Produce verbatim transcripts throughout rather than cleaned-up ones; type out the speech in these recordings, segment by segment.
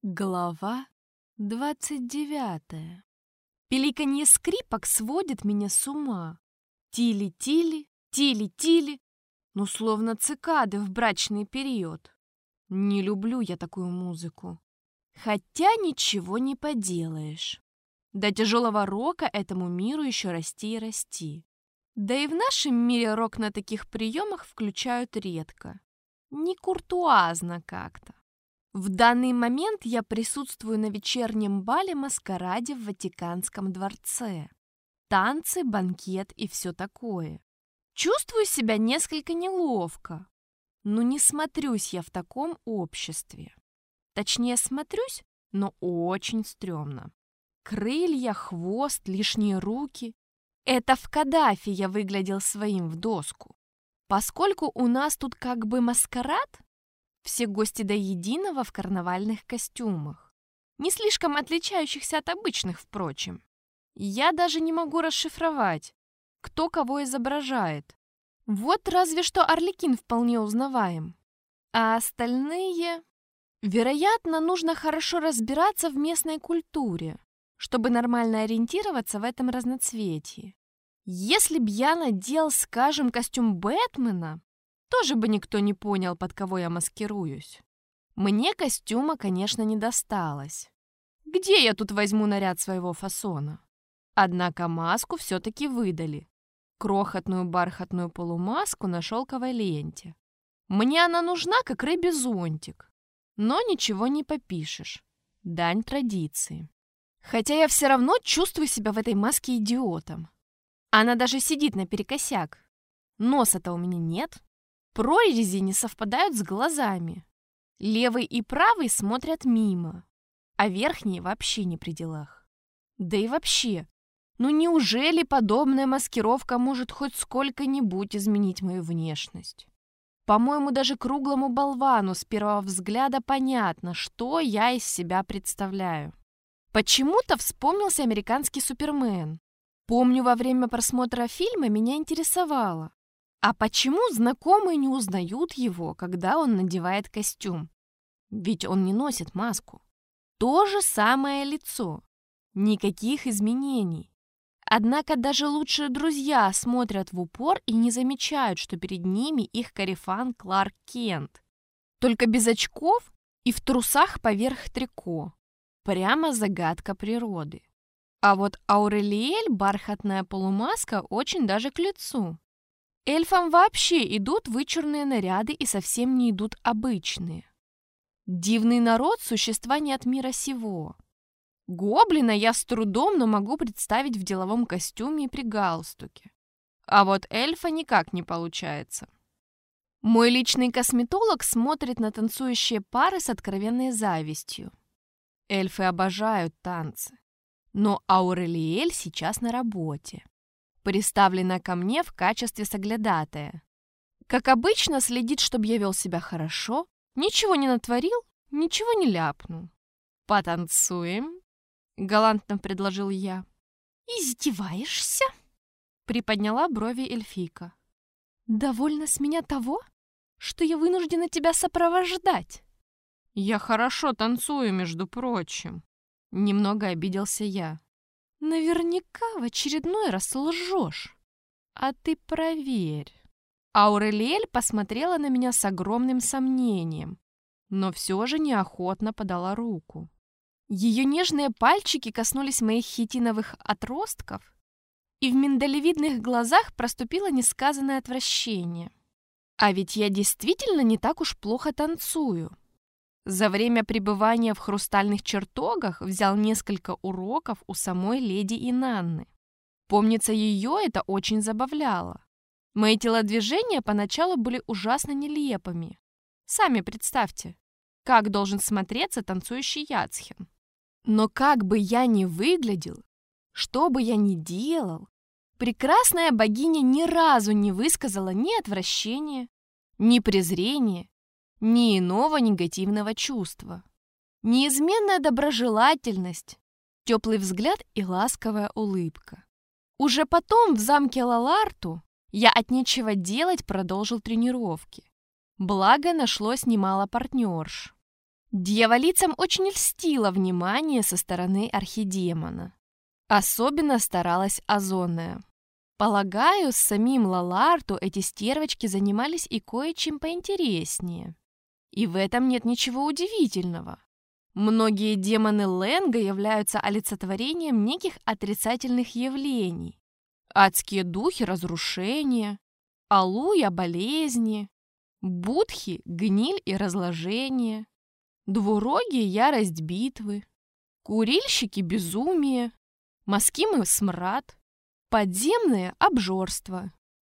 Глава двадцать девятая. Пиликанье скрипок сводит меня с ума. Тили-тили, тили-тили, ну словно цикады в брачный период. Не люблю я такую музыку. Хотя ничего не поделаешь. До тяжелого рока этому миру еще расти и расти. Да и в нашем мире рок на таких приемах включают редко. Не куртуазно как-то. В данный момент я присутствую на вечернем бале-маскараде в Ватиканском дворце. Танцы, банкет и все такое. Чувствую себя несколько неловко. Но не смотрюсь я в таком обществе. Точнее, смотрюсь, но очень стрёмно. Крылья, хвост, лишние руки. Это в Каддафи я выглядел своим в доску. Поскольку у нас тут как бы маскарад, все гости до единого в карнавальных костюмах, не слишком отличающихся от обычных, впрочем. Я даже не могу расшифровать, кто кого изображает. Вот разве что Арлекин вполне узнаваем. А остальные... Вероятно, нужно хорошо разбираться в местной культуре, чтобы нормально ориентироваться в этом разноцветии. Если б я надел, скажем, костюм Бэтмена, тоже бы никто не понял, под кого я маскируюсь. Мне костюма, конечно, не досталось. Где я тут возьму наряд своего фасона? Однако маску все-таки выдали. Крохотную бархатную полумаску на шелковой ленте. Мне она нужна, как рыбий зонтик. Но ничего не попишешь. Дань традиции. Хотя я все равно чувствую себя в этой маске идиотом. Она даже сидит наперекосяк. Носа-то у меня нет. Прорези не совпадают с глазами. Левый и правый смотрят мимо, а верхний вообще не при делах. Да и вообще, ну неужели подобная маскировка может хоть сколько-нибудь изменить мою внешность? По-моему, даже круглому болвану с первого взгляда понятно, что я из себя представляю. Почему-то вспомнился американский Супермен. Помню, во время просмотра фильма меня интересовало, а почему знакомые не узнают его, когда он надевает костюм? Ведь он не носит маску. То же самое лицо. Никаких изменений. Однако даже лучшие друзья смотрят в упор и не замечают, что перед ними их корефан Кларк Кент. Только без очков и в трусах поверх трико. Прямо загадка природы. А вот Аурелиэль бархатная полумаска очень даже к лицу. Эльфам вообще идут вычурные наряды и совсем не идут обычные. Дивный народ – существа не от мира сего. Гоблина я с трудом, но могу представить в деловом костюме и при галстуке. А вот эльфа никак не получается. Мой личный косметолог смотрит на танцующие пары с откровенной завистью. Эльфы обожают танцы. Но Аурелиэль сейчас на работе. Приставлена ко мне в качестве соглядатая. Как обычно, следит, чтобы я вел себя хорошо, ничего не натворил, ничего не ляпнул. «Потанцуем?» — галантно предложил я. «Издеваешься?» — приподняла брови эльфийка. «Довольно с меня того, что я вынуждена тебя сопровождать?» «Я хорошо танцую, между прочим», — немного обиделся я. «Наверняка в очередной раз лжешь. А ты проверь». Аурелиэль посмотрела на меня с огромным сомнением, но все же неохотно подала руку. Ее нежные пальчики коснулись моих хитиновых отростков, и в миндалевидных глазах проступило несказанное отвращение. А ведь я действительно не так уж плохо танцую. За время пребывания в хрустальных чертогах взял несколько уроков у самой леди Инанны. Помнится, ее это очень забавляло. Мои телодвижения поначалу были ужасно нелепыми. Сами представьте, как должен смотреться танцующий Яцхен. Но как бы я ни выглядел, что бы я ни делал, прекрасная богиня ни разу не высказала ни отвращения, ни презрения, ни иного негативного чувства. Неизменная доброжелательность, теплый взгляд и ласковая улыбка. Уже потом в замке Лаларту я от нечего делать продолжил тренировки. Благо нашлось немало партнерш. Дьяволицам очень льстило внимание со стороны архидемона. Особенно старалась Озонная. Полагаю, с самим Лаларту эти стервочки занимались и кое-чем поинтереснее. И в этом нет ничего удивительного. Многие демоны Ленга являются олицетворением неких отрицательных явлений. Адские духи – разрушения, Алуя – болезни, Будхи – гниль и разложение, Двурогие – ярость битвы, Курильщики – безумие, Маскимы – смрад, Подземное – обжорство,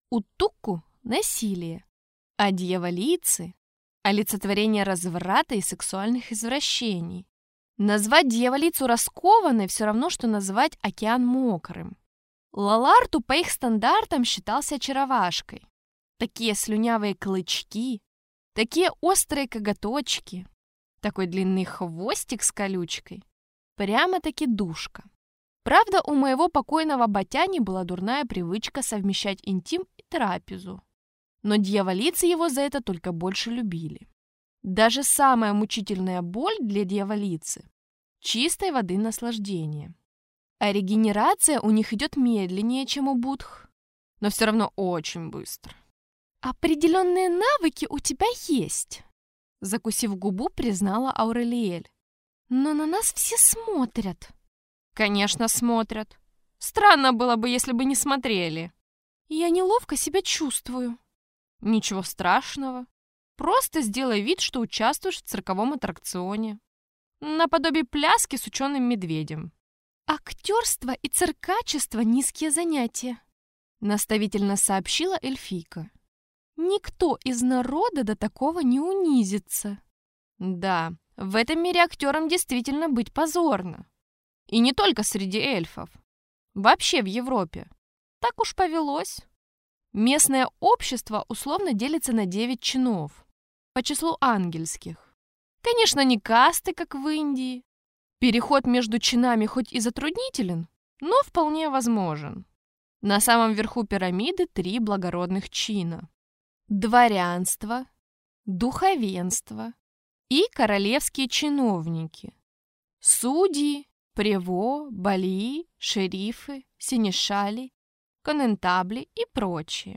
Утукку – насилие, а дьяволицы – олицетворение разврата и сексуальных извращений. Назвать дьяволицу раскованной все равно, что назвать океан мокрым. Лаларту по их стандартам считался очаровашкой. Такие слюнявые клычки, такие острые коготочки, такой длинный хвостик с колючкой. Прямо-таки душка. Правда, у моего покойного батяни была дурная привычка совмещать интим и трапезу. Но дьяволицы его за это только больше любили. Даже самая мучительная боль для дьяволицы – чистой воды наслаждение. А регенерация у них идет медленнее, чем у будх, но все равно очень быстро. «Определенные навыки у тебя есть», – закусив губу, признала Аурелиэль. «Но на нас все смотрят». «Конечно, смотрят. Странно было бы, если бы не смотрели». «Я неловко себя чувствую». «Ничего страшного. Просто сделай вид, что участвуешь в цирковом аттракционе. Наподобие пляски с ученым медведем». «Актерство и циркачество – низкие занятия», – наставительно сообщила эльфийка. «Никто из народа до такого не унизится». Да, в этом мире актерам действительно быть позорно. И не только среди эльфов. Вообще в Европе. Так уж повелось. Местное общество условно делится на девять чинов по числу ангельских. Конечно, не касты, как в Индии. Переход между чинами хоть и затруднителен, но вполне возможен. На самом верху пирамиды три благородных чина. Дворянство, духовенство и королевские чиновники. Судьи, прево, балии, шерифы, сенешали, коннетабли и прочие.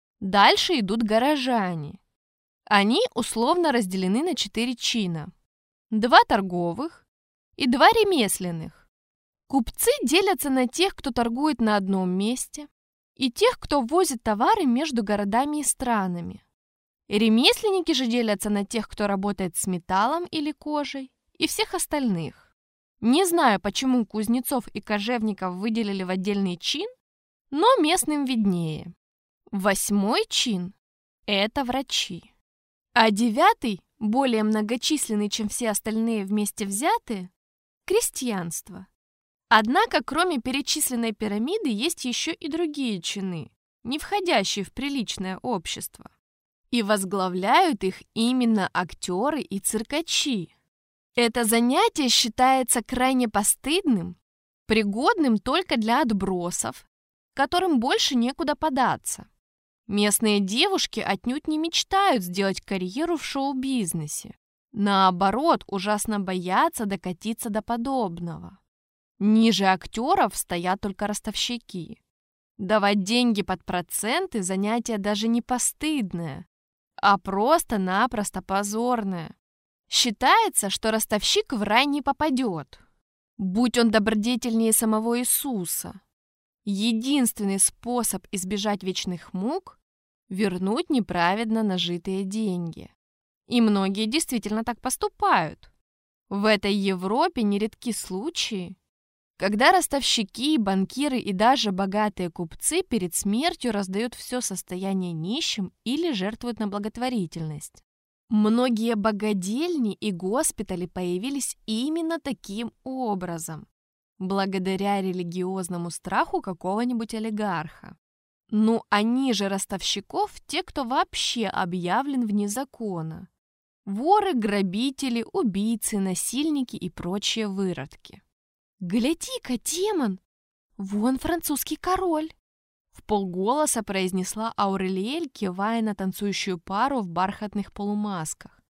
Дальше идут горожане. Они условно разделены на четыре чина. Два торговых и два ремесленных. Купцы делятся на тех, кто торгует на одном месте, и тех, кто возит товары между городами и странами. Ремесленники же делятся на тех, кто работает с металлом или кожей, и всех остальных. Не знаю, почему кузнецов и кожевников выделили в отдельный чин, но местным виднее. Восьмой чин – это врачи. А девятый, более многочисленный, чем все остальные вместе взятые, – крестьянство. Однако, кроме перечисленной пирамиды, есть еще и другие чины, не входящие в приличное общество. И возглавляют их именно актеры и циркачи. Это занятие считается крайне постыдным, пригодным только для отбросов, которым больше некуда податься. Местные девушки отнюдь не мечтают сделать карьеру в шоу-бизнесе. Наоборот, ужасно боятся докатиться до подобного. Ниже актеров стоят только ростовщики. Давать деньги под проценты – занятие даже не постыдное, а просто-напросто позорное. Считается, что ростовщик в рай не попадет, будь он добродетельнее самого Иисуса. Единственный способ избежать вечных мук – вернуть неправедно нажитые деньги. И многие действительно так поступают. В этой Европе нередки случаи, когда ростовщики, банкиры и даже богатые купцы перед смертью раздают все состояние нищим или жертвуют на благотворительность. Многие богадельни и госпитали появились именно таким образом, благодаря религиозному страху какого-нибудь олигарха. Ну, а ниже ростовщиков те, кто вообще объявлен вне закона. Воры, грабители, убийцы, насильники и прочие выродки. «Гляди-ка, демон! Вон французский король!» Вполголоса произнесла Аурелиэль, кивая на танцующую пару в бархатных полумасках.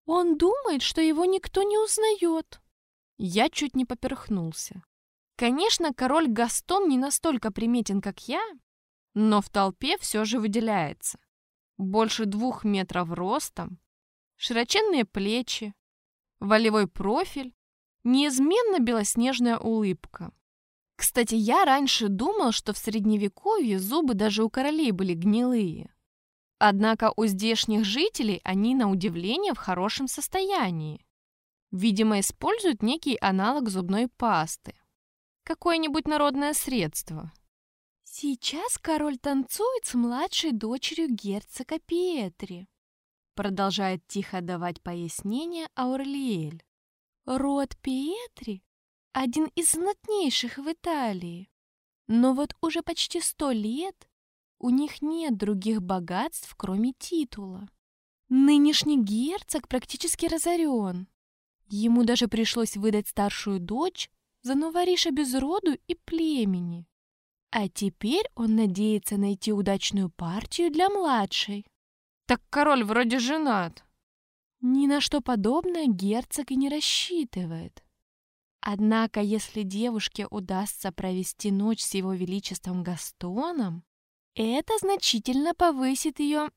Он думает, что его никто не узнает. Я чуть не поперхнулся. Конечно, король Гастон не настолько приметен, как я, но в толпе все же выделяется. Больше двух метров ростом, широченные плечи, волевой профиль, неизменно белоснежная улыбка. Кстати, я раньше думал, что в Средневековье зубы даже у королей были гнилые. Однако у здешних жителей они, на удивление, в хорошем состоянии. Видимо, используют некий аналог зубной пасты. Какое-нибудь народное средство. Сейчас король танцует с младшей дочерью герцога Пьетри. Продолжает тихо давать пояснения Аурелиэль. Род Пьетри – один из знатнейших в Италии. Но вот уже почти сто лет у них нет других богатств, кроме титула. Нынешний герцог практически разорен. Ему даже пришлось выдать старшую дочь за новориша без роду и племени. А теперь он надеется найти удачную партию для младшей. Так король вроде женат. Ни на что подобное герцог и не рассчитывает. Однако, если девушке удастся провести ночь с его величеством Гастоном, это значительно повысит ее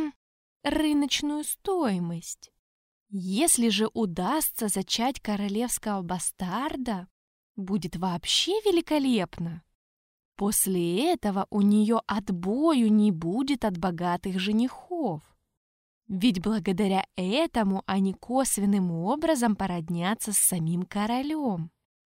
рыночную стоимость. Если же удастся зачать королевского бастарда, будет вообще великолепно. После этого у нее отбою не будет от богатых женихов. Ведь благодаря этому они косвенным образом породнятся с самим королем.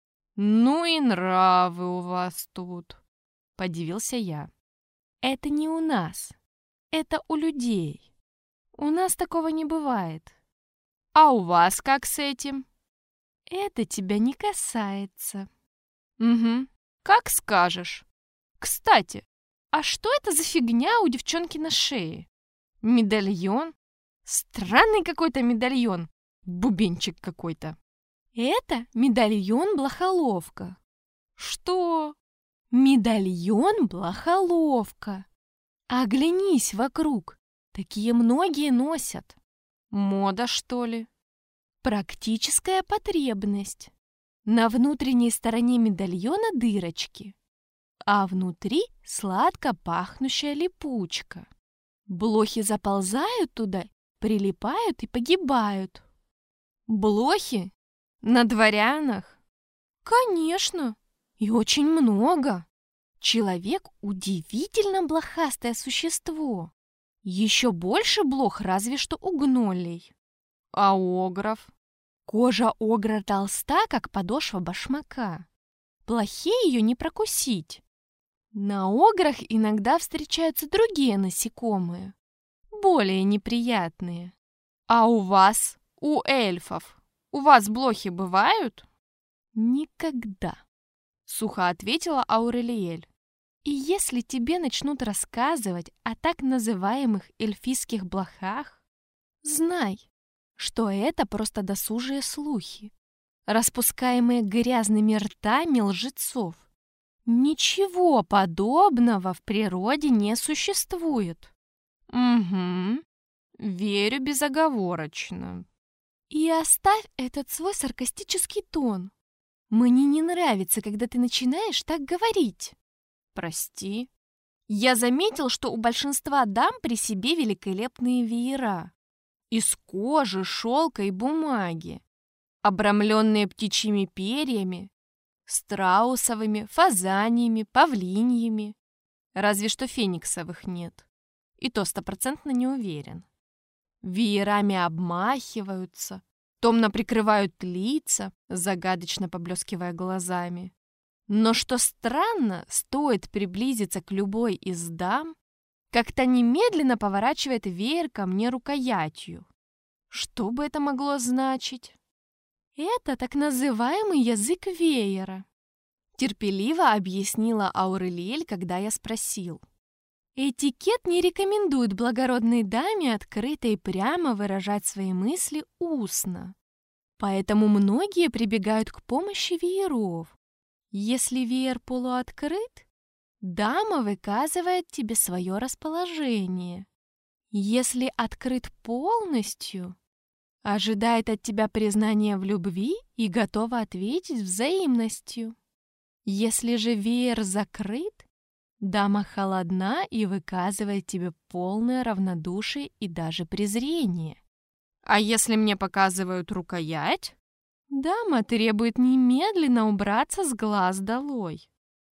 «Ну и нравы у вас тут», — подивился я. «Это не у нас, это у людей. У нас такого не бывает. А у вас как с этим?» «Это тебя не касается». «Угу, как скажешь. Кстати, а что это за фигня у девчонки на шее? Медальон? Странный какой-то медальон. Бубенчик какой-то». «Это медальон-блохоловка». «Что?» «Медальон-блохоловка. Оглянись вокруг. Такие многие носят». «Мода, что ли?» «Практическая потребность. На внутренней стороне медальона дырочки, а внутри сладко пахнущая липучка. Блохи заползают туда, прилипают и погибают». «Блохи? На дворянах?» «Конечно, и очень много. Человек удивительно блохастое существо. Еще больше блох разве что у гнолей». «А огров?» «Кожа огра толста, как подошва башмака. Плохее ее не прокусить». На ограх иногда встречаются другие насекомые, более неприятные. «А у вас, у эльфов, у вас блохи бывают?» «Никогда», — сухо ответила Аурелиэль. «И если тебе начнут рассказывать о так называемых эльфийских блохах, знай, что это просто досужие слухи, распускаемые грязными ртами лжецов. Ничего подобного в природе не существует». «Угу, верю безоговорочно». «И оставь этот свой саркастический тон. Мне не нравится, когда ты начинаешь так говорить». «Прости. Я заметил, что у большинства дам при себе великолепные веера. Из кожи, шелка и бумаги, обрамленные птичьими перьями, страусовыми, фазаньями, павлиньями. Разве что фениксовых нет. И то стопроцентно не уверен. Веерами обмахиваются, томно прикрывают лица, загадочно поблескивая глазами. Но что странно, стоит приблизиться к любой из дам, как-то немедленно поворачивает веер ко мне рукоятью. Что бы это могло значить? «Это так называемый язык веера», — терпеливо объяснила Аурелиэль, когда я спросил. «Этикет не рекомендует благородной даме открыто и прямо выражать свои мысли устно. Поэтому многие прибегают к помощи вееров. Если веер полуоткрыт, дама выказывает тебе свое расположение. Если открыт полностью, Ожидает от тебя признания в любви и готова ответить взаимностью. Если же веер закрыт, дама холодна и выказывает тебе полное равнодушие и даже презрение. А если мне показывают рукоять, дама требует немедленно убраться с глаз долой.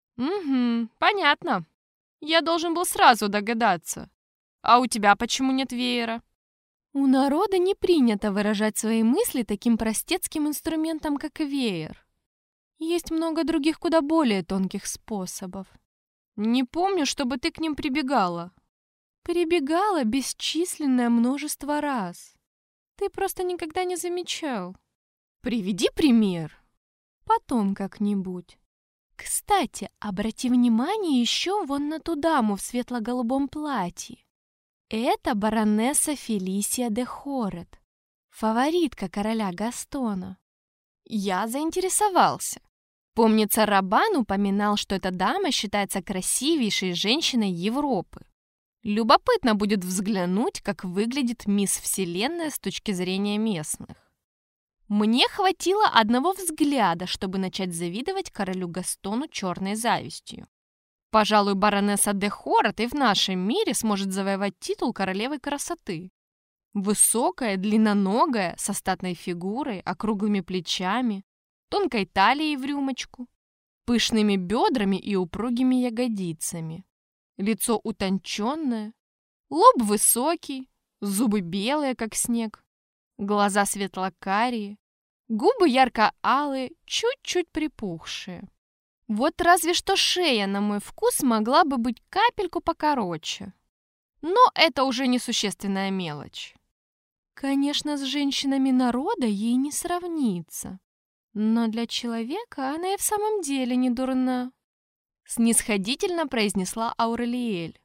Угу, понятно. Я должен был сразу догадаться. А у тебя почему нет веера? У народа не принято выражать свои мысли таким простецким инструментом, как веер. Есть много других куда более тонких способов. Не помню, чтобы ты к ним прибегала. Прибегала бесчисленное множество раз. Ты просто никогда не замечал. Приведи пример. Потом как-нибудь. Кстати, обрати внимание еще вон на ту даму в светло-голубом платье. Это баронесса Фелисия де Хорет, фаворитка короля Гастона. Я заинтересовался. Помнится, Рабан упоминал, что эта дама считается красивейшей женщиной Европы. Любопытно будет взглянуть, как выглядит мисс Вселенная с точки зрения местных. Мне хватило одного взгляда, чтобы начать завидовать королю Гастону черной завистью. Пожалуй, баронесса де Хорет и в нашем мире сможет завоевать титул королевы красоты. Высокая, длинноногая, со статной фигурой, округлыми плечами, тонкой талией в рюмочку, пышными бедрами и упругими ягодицами. Лицо утонченное, лоб высокий, зубы белые, как снег, глаза светло-карие, губы ярко-алые, чуть-чуть припухшие. Вот разве что шея, на мой вкус, могла бы быть капельку покороче. Но это уже несущественная мелочь. Конечно, с женщинами народа ей не сравнится. Но для человека она и в самом деле не дурна. Снисходительно произнесла Аурелиэль.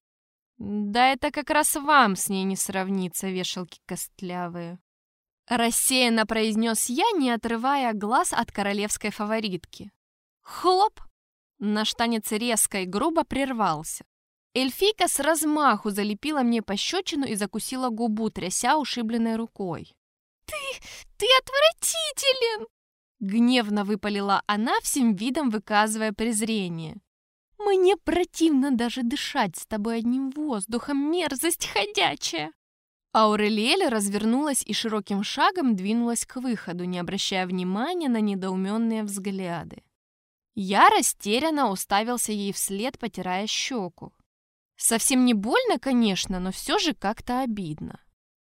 Да это как раз вам с ней не сравнится, вешалки костлявые. Рассеянно произнес я, не отрывая глаз от королевской фаворитки. Хлоп! Наш танец резко и грубо прервался. Эльфийка с размаху залепила мне пощечину и закусила губу, тряся ушибленной рукой. «Ты... ты отвратителен!» Гневно выпалила она, всем видом выказывая презрение. «Мне противно даже дышать с тобой одним воздухом, мерзость ходячая!» Аурелиэль развернулась и широким шагом двинулась к выходу, не обращая внимания на недоуменные взгляды. Я растерянно уставился ей вслед, потирая щеку. Совсем не больно, конечно, но все же как-то обидно.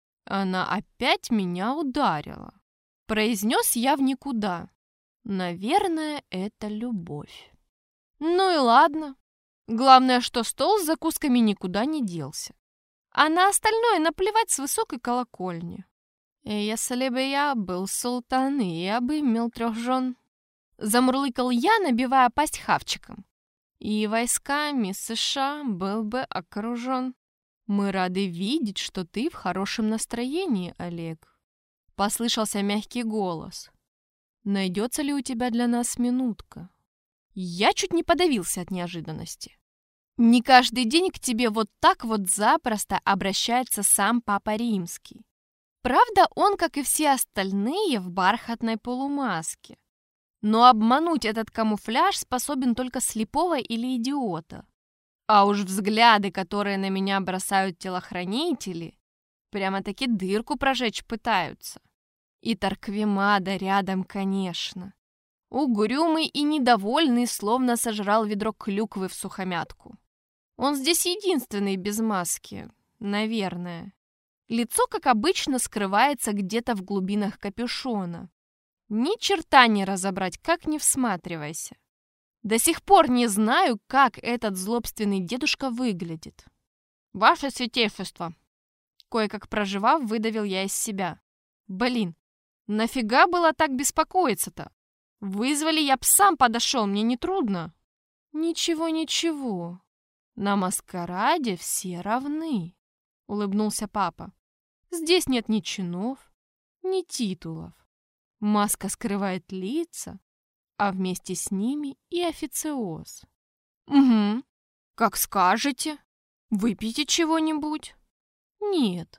Она опять меня ударила. Произнес я в никуда. Наверное, это любовь. Ну и ладно. Главное, что стол с закусками никуда не делся. А на остальное наплевать с высокой колокольни. Если бы я был султан, я бы имел трех жен. Замурлыкал я, набивая пасть хавчиком. И войсками США был бы окружен. Мы рады видеть, что ты в хорошем настроении, Олег. Послышался мягкий голос. Найдется ли у тебя для нас минутка? Я чуть не подавился от неожиданности. Не каждый день к тебе вот так вот запросто обращается сам Папа Римский. Правда, он, как и все остальные, в бархатной полумаске. Но обмануть этот камуфляж способен только слепого или идиота. А уж взгляды, которые на меня бросают телохранители, прямо-таки дырку прожечь пытаются. И Тарквимада рядом, конечно. Угрюмый и недовольный, словно сожрал ведро клюквы в сухомятку. Он здесь единственный без маски, наверное. Лицо, как обычно, скрывается где-то в глубинах капюшона. Ни черта не разобрать, как не всматривайся. До сих пор не знаю, как этот злобственный дедушка выглядит. Ваше святейшество. Кое-как проживав, выдавил я из себя. Блин, нафига было так беспокоиться-то? Вызвали, я б сам подошел, мне не трудно. Ничего, ничего. На маскараде все равны, улыбнулся папа. Здесь нет ни чинов, ни титулов. Маска скрывает лица, а вместе с ними и официоз. Угу, как скажете. Выпейте чего-нибудь. Нет,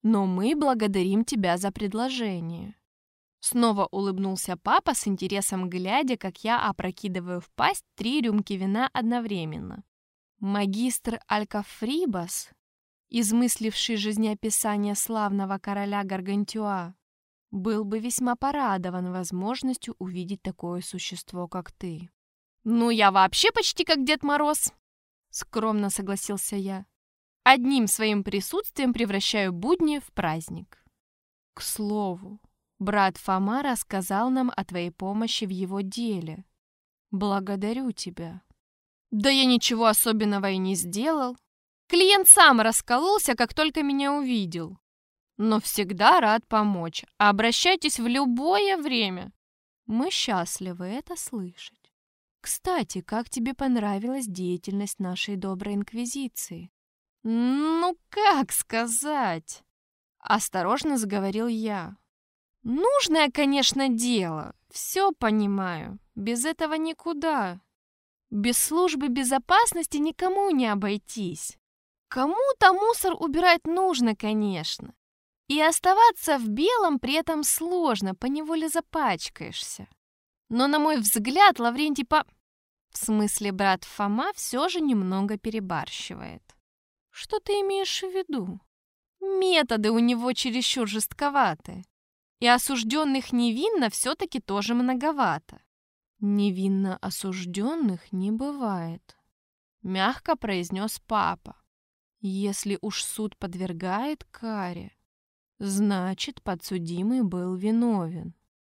Но мы благодарим тебя за предложение». Снова улыбнулся папа с интересом, глядя, как я опрокидываю в пасть три рюмки вина одновременно. Магистр Алькафрибас, измысливший жизнеописание славного короля Гаргантюа, был бы весьма порадован возможностью увидеть такое существо, как ты. «Ну, я вообще почти как Дед Мороз», — скромно согласился я. «Одним своим присутствием превращаю будни в праздник». «К слову, брат Фома рассказал нам о твоей помощи в его деле. Благодарю тебя». «Да я ничего особенного и не сделал. Клиент сам раскололся, как только меня увидел. Но всегда рад помочь. Обращайтесь в любое время». «Мы счастливы это слышать. Кстати, как тебе понравилась деятельность нашей доброй инквизиции?» «Ну, как сказать?» — осторожно заговорил я. «Нужное, конечно, дело. Все понимаю. Без этого никуда. Без службы безопасности никому не обойтись. Кому-то мусор убирать нужно, конечно. И оставаться в белом при этом сложно, поневоле запачкаешься. Но, на мой взгляд, Лаврентий по... В смысле, брат Фома все же немного перебарщивает. Что ты имеешь в виду? Методы у него чересчур жестковаты. И осужденных невинно все-таки тоже многовато». «Невинно осужденных не бывает», — мягко произнес папа. «Если уж суд подвергает каре, значит, подсудимый был виновен».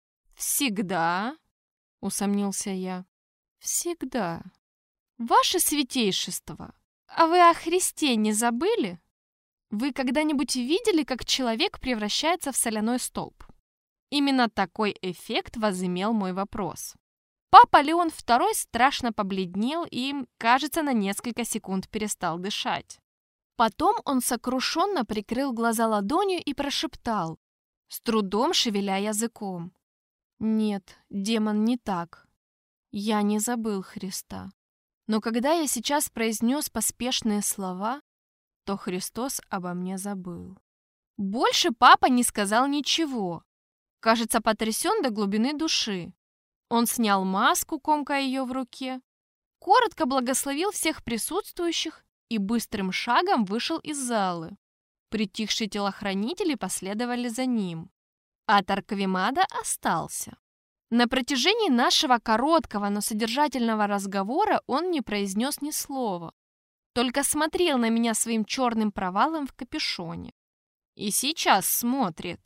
«Всегда?» — усомнился я. «Всегда. Ваше святейшество, а вы о Христе не забыли? Вы когда-нибудь видели, как человек превращается в соляной столб?» Именно такой эффект возымел мой вопрос. Папа Леон второй страшно побледнел и, кажется, на несколько секунд перестал дышать. Потом он сокрушенно прикрыл глаза ладонью и прошептал, с трудом шевеля языком. «Нет, демон, не так. Я не забыл Христа. Но когда я сейчас произнес поспешные слова, то Христос обо мне забыл». Больше папа не сказал ничего. Кажется, потрясен до глубины души. Он снял маску, комкая ее в руке, коротко благословил всех присутствующих и быстрым шагом вышел из залы. Притихшие телохранители последовали за ним, а Тарквимада остался. На протяжении нашего короткого, но содержательного разговора он не произнес ни слова, только смотрел на меня своим черным провалом в капюшоне. И сейчас смотрит.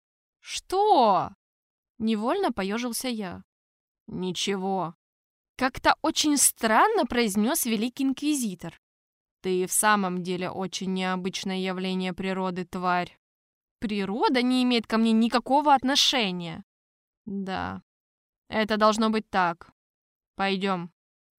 «Что?» — невольно поежился я. «Ничего». Как-то очень странно произнес великий инквизитор. «Ты в самом деле очень необычное явление природы, тварь. Природа не имеет ко мне никакого отношения». «Да, это должно быть так. Пойдем».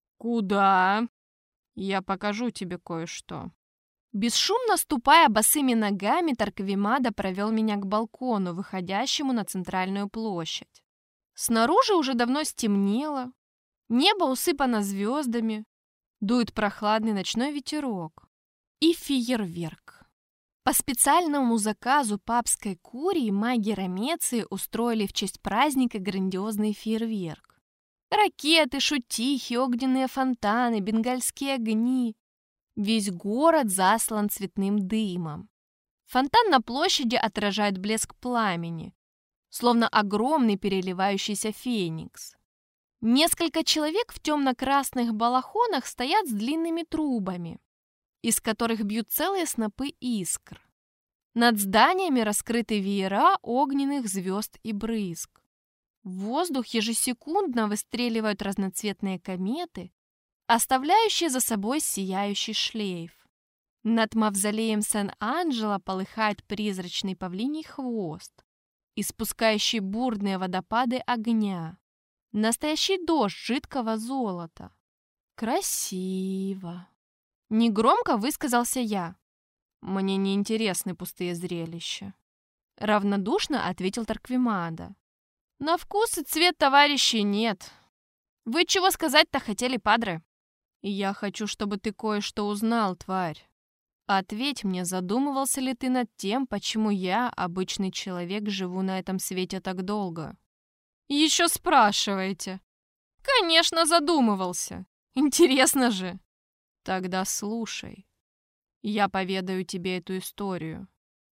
«Куда?» «Я покажу тебе кое-что». Бесшумно ступая босыми ногами, Тарквимада провел меня к балкону, выходящему на центральную площадь. Снаружи уже давно стемнело, небо усыпано звездами, дует прохладный ночной ветерок и фейерверк. По специальному заказу папской курии маги Ромеции устроили в честь праздника грандиозный фейерверк. Ракеты, шутихи, огненные фонтаны, бенгальские огни. Весь город заслан цветным дымом. Фонтан на площади отражает блеск пламени, словно огромный переливающийся феникс. Несколько человек в темно-красных балахонах стоят с длинными трубами, из которых бьют целые снопы искр. Над зданиями раскрыты веера огненных звезд и брызг. В воздух ежесекундно выстреливают разноцветные кометы, оставляющие за собой сияющий шлейф. Над мавзолеем Сан-Анджело полыхает призрачный павлиний хвост, испускающий бурные водопады огня. Настоящий дождь жидкого золота. Красиво. Негромко высказался я. Мне не интересны пустые зрелища. Равнодушно ответил Тарквимада. На вкус и цвет товарищей нет. Вы чего сказать-то хотели, падре? Я хочу, чтобы ты кое-что узнал, тварь. Ответь мне, задумывался ли ты над тем, почему я, обычный человек, живу на этом свете так долго? Еще спрашиваете. Конечно, задумывался. Интересно же. Тогда слушай. Я поведаю тебе эту историю.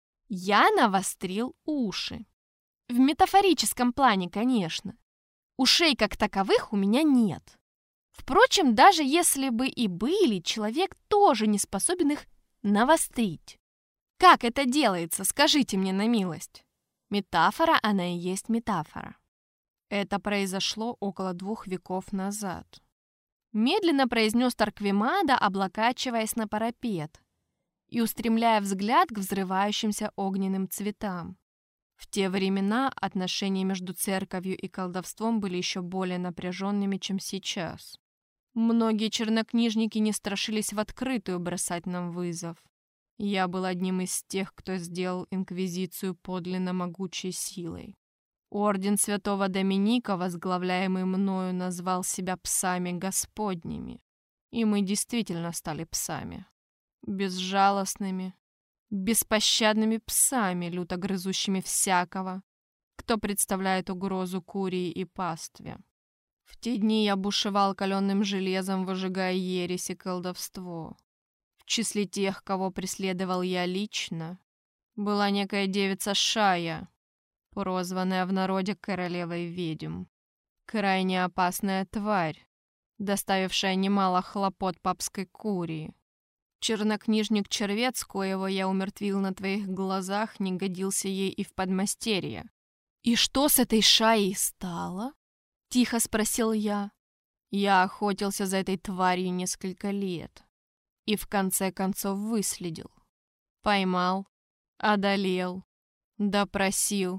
Я навострил уши. В метафорическом плане, конечно. Ушей как таковых у меня нет. Впрочем, даже если бы и были, человек тоже не способен их навострить. Как это делается, скажите мне на милость. Метафора, она и есть метафора. Это произошло около двух веков назад. Медленно произнес Тарквимада, облокачиваясь на парапет и устремляя взгляд к взрывающимся огненным цветам. В те времена отношения между церковью и колдовством были еще более напряженными, чем сейчас. Многие чернокнижники не страшились в открытую бросать нам вызов. Я был одним из тех, кто сделал инквизицию подлинно могучей силой. Орден святого Доминика, возглавляемый мною, назвал себя псами Господними. И мы действительно стали псами. Безжалостными, беспощадными псами, люто грызущими всякого, кто представляет угрозу курии и пастве. В те дни я бушевал каленым железом, выжигая ересь и колдовство. В числе тех, кого преследовал я лично, была некая девица Шая, прозванная в народе королевой ведьм. Крайне опасная тварь, доставившая немало хлопот папской курии. Чернокнижник-червец, коего я умертвил на твоих глазах, не годился ей и в подмастерье. «И что с этой Шаей стало?» — тихо спросил я. Я охотился за этой тварью несколько лет и в конце концов выследил. Поймал, одолел, допросил,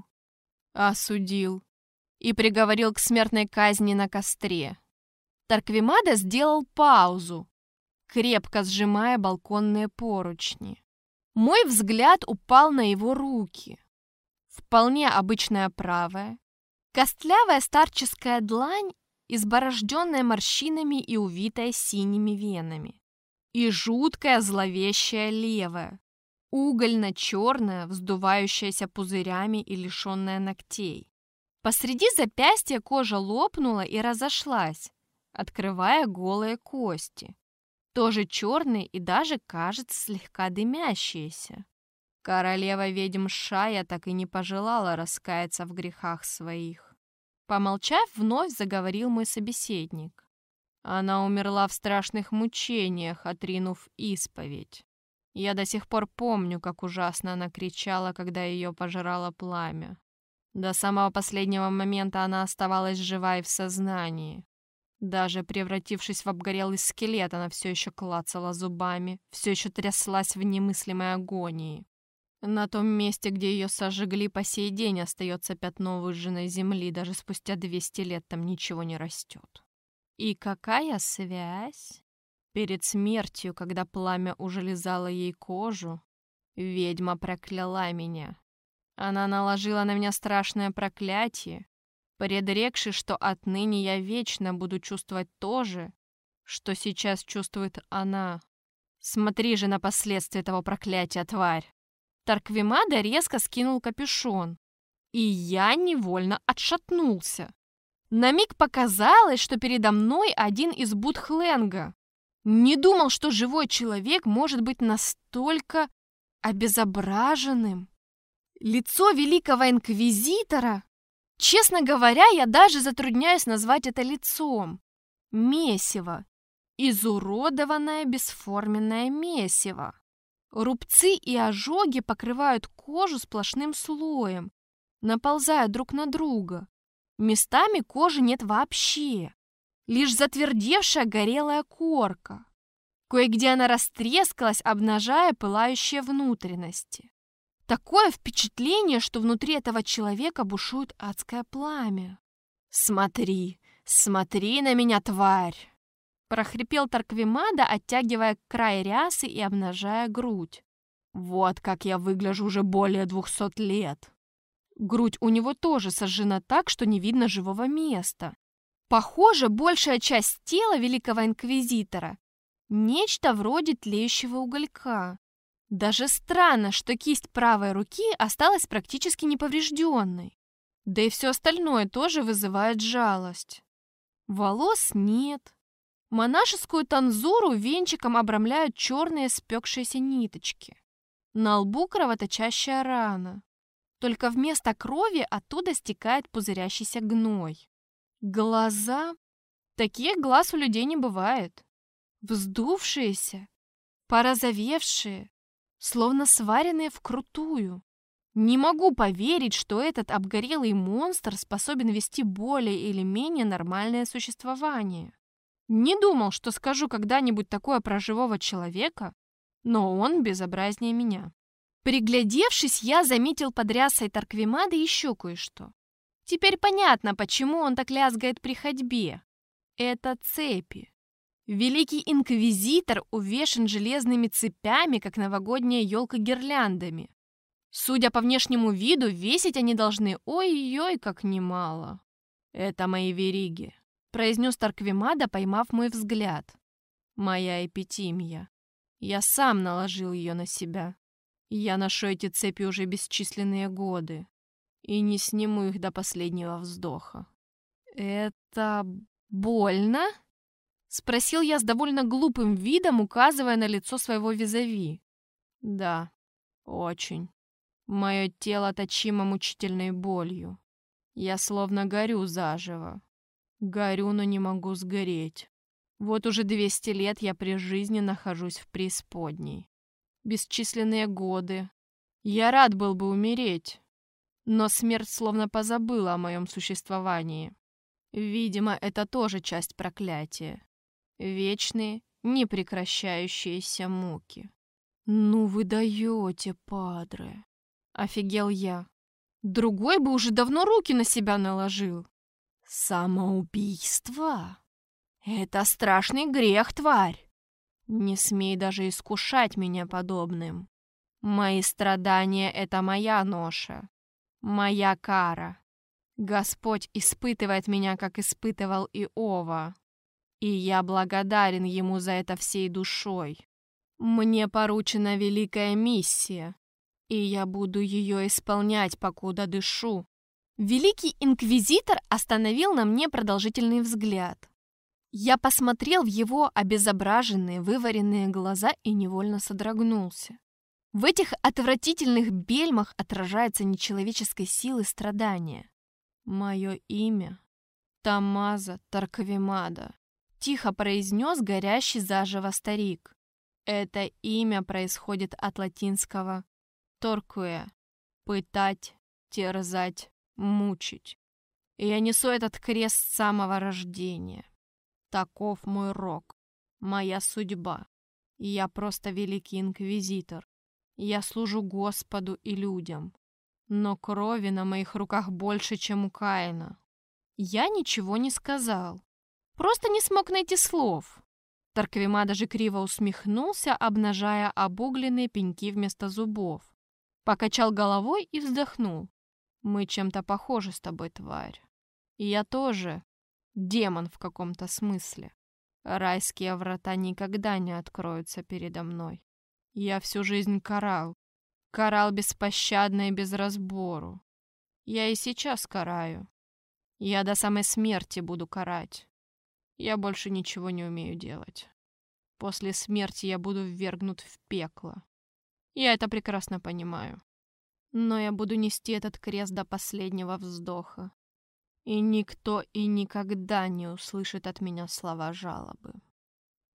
осудил и приговорил к смертной казни на костре. Тарквимада сделал паузу, крепко сжимая балконные поручни. Мой взгляд упал на его руки. Вполне обычная правая, костлявая старческая длань, изборожденная морщинами и увитая синими венами. И жуткая зловещая левая, угольно-черная, вздувающаяся пузырями и лишенная ногтей. Посреди запястья кожа лопнула и разошлась, открывая голые кости. Тоже черные и даже, кажется, слегка дымящиеся. Королева ведьм Шая так и не пожелала раскаяться в грехах своих. Помолчав, вновь заговорил мой собеседник. Она умерла в страшных мучениях, отринув исповедь. Я до сих пор помню, как ужасно она кричала, когда ее пожирало пламя. До самого последнего момента она оставалась жива и в сознании. Даже превратившись в обгорелый скелет, она все еще клацала зубами, все еще тряслась в немыслимой агонии. На том месте, где ее сожгли, по сей день остается пятно выжженной земли, даже спустя двести лет там ничего не растет. И какая связь? Перед смертью, когда пламя уже лизало ей кожу, ведьма прокляла меня. Она наложила на меня страшное проклятие, предрекши, что отныне я вечно буду чувствовать то же, что сейчас чувствует она. Смотри же на последствия этого проклятия, тварь. Тарквимада резко скинул капюшон, и я невольно отшатнулся. На миг показалось, что передо мной один из Будхленга. Не думал, что живой человек может быть настолько обезображенным. Лицо великого инквизитора. Честно говоря, я даже затрудняюсь назвать это лицом. Месиво. Изуродованное бесформенное месиво. Рубцы и ожоги покрывают кожу сплошным слоем, наползая друг на друга. Местами кожи нет вообще. Лишь затвердевшая горелая корка. Кое-где она растрескалась, обнажая пылающие внутренности. Такое впечатление, что внутри этого человека бушует адское пламя. «Смотри, смотри на меня, тварь!» прохрипел Тарквимада, оттягивая край рясы и обнажая грудь. «Вот как я выгляжу уже более двухсот лет!» Грудь у него тоже сожжена так, что не видно живого места. Похоже, большая часть тела великого инквизитора — нечто вроде тлеющего уголька. Даже странно, что кисть правой руки осталась практически неповрежденной. Да и все остальное тоже вызывает жалость. Волос нет. Монашескую танзуру венчиком обрамляют черные спекшиеся ниточки. На лбу кровоточащая рана. Только вместо крови оттуда стекает пузырящийся гной. Глаза? Таких глаз у людей не бывает. Вздувшиеся, порозовевшие, словно сваренные вкрутую. Не могу поверить, что этот обгорелый монстр способен вести более или менее нормальное существование. Не думал, что скажу когда-нибудь такое про живого человека, но он безобразнее меня. Приглядевшись, я заметил под рясой Тарквимады еще кое-что. Теперь понятно, почему он так лязгает при ходьбе. Это цепи. Великий инквизитор увешан железными цепями, как новогодняя елка гирляндами. Судя по внешнему виду, весить они должны ой-ой, как немало. «Это мои вериги», — произнес Тарквимада, поймав мой взгляд. «Моя эпитимия. Я сам наложил ее на себя. Я ношу эти цепи уже бесчисленные годы и не сниму их до последнего вздоха». «Это больно?» — спросил я с довольно глупым видом, указывая на лицо своего визави. «Да, очень. Мое тело точимо мучительной болью. Я словно горю заживо. Горю, но не могу сгореть. Вот уже двести лет я при жизни нахожусь в преисподней. Бесчисленные годы. Я рад был бы умереть, но смерть словно позабыла о моем существовании. Видимо, это тоже часть проклятия. Вечные, непрекращающиеся муки». «Ну вы даете, падре!» — офигел я. Другой бы уже давно руки на себя наложил. «Самоубийство? Это страшный грех, тварь! Не смей даже искушать меня подобным. Мои страдания — это моя ноша, моя кара. Господь испытывает меня, как испытывал Иова, и я благодарен Ему за это всей душой. Мне поручена великая миссия, и я буду ее исполнять, покуда дышу». Великий инквизитор остановил на мне продолжительный взгляд. Я посмотрел в его обезображенные, вываренные глаза и невольно содрогнулся. В этих отвратительных бельмах отражается нечеловеческой силы страдания. «Мое имя — Томмазо Тарквимада», — тихо произнес горящий заживо старик. «Это имя происходит от латинского «торкуэ» — пытать, терзать, мучить. И я несу этот крест с самого рождения. Таков мой рок, моя судьба. Я просто великий инквизитор. Я служу Господу и людям. Но крови на моих руках больше, чем у Каина». Я ничего не сказал. Просто не смог найти слов. Тарквимада же криво усмехнулся, обнажая обугленные пеньки вместо зубов. Покачал головой и вздохнул. «Мы чем-то похожи с тобой, тварь. И я тоже демон в каком-то смысле. Райские врата никогда не откроются передо мной. Я всю жизнь карал. Карал беспощадно и без разбору. Я и сейчас караю. Я до самой смерти буду карать. Я больше ничего не умею делать. После смерти я буду ввергнут в пекло. Я это прекрасно понимаю. Но я буду нести этот крест до последнего вздоха. И никто и никогда не услышит от меня слова жалобы».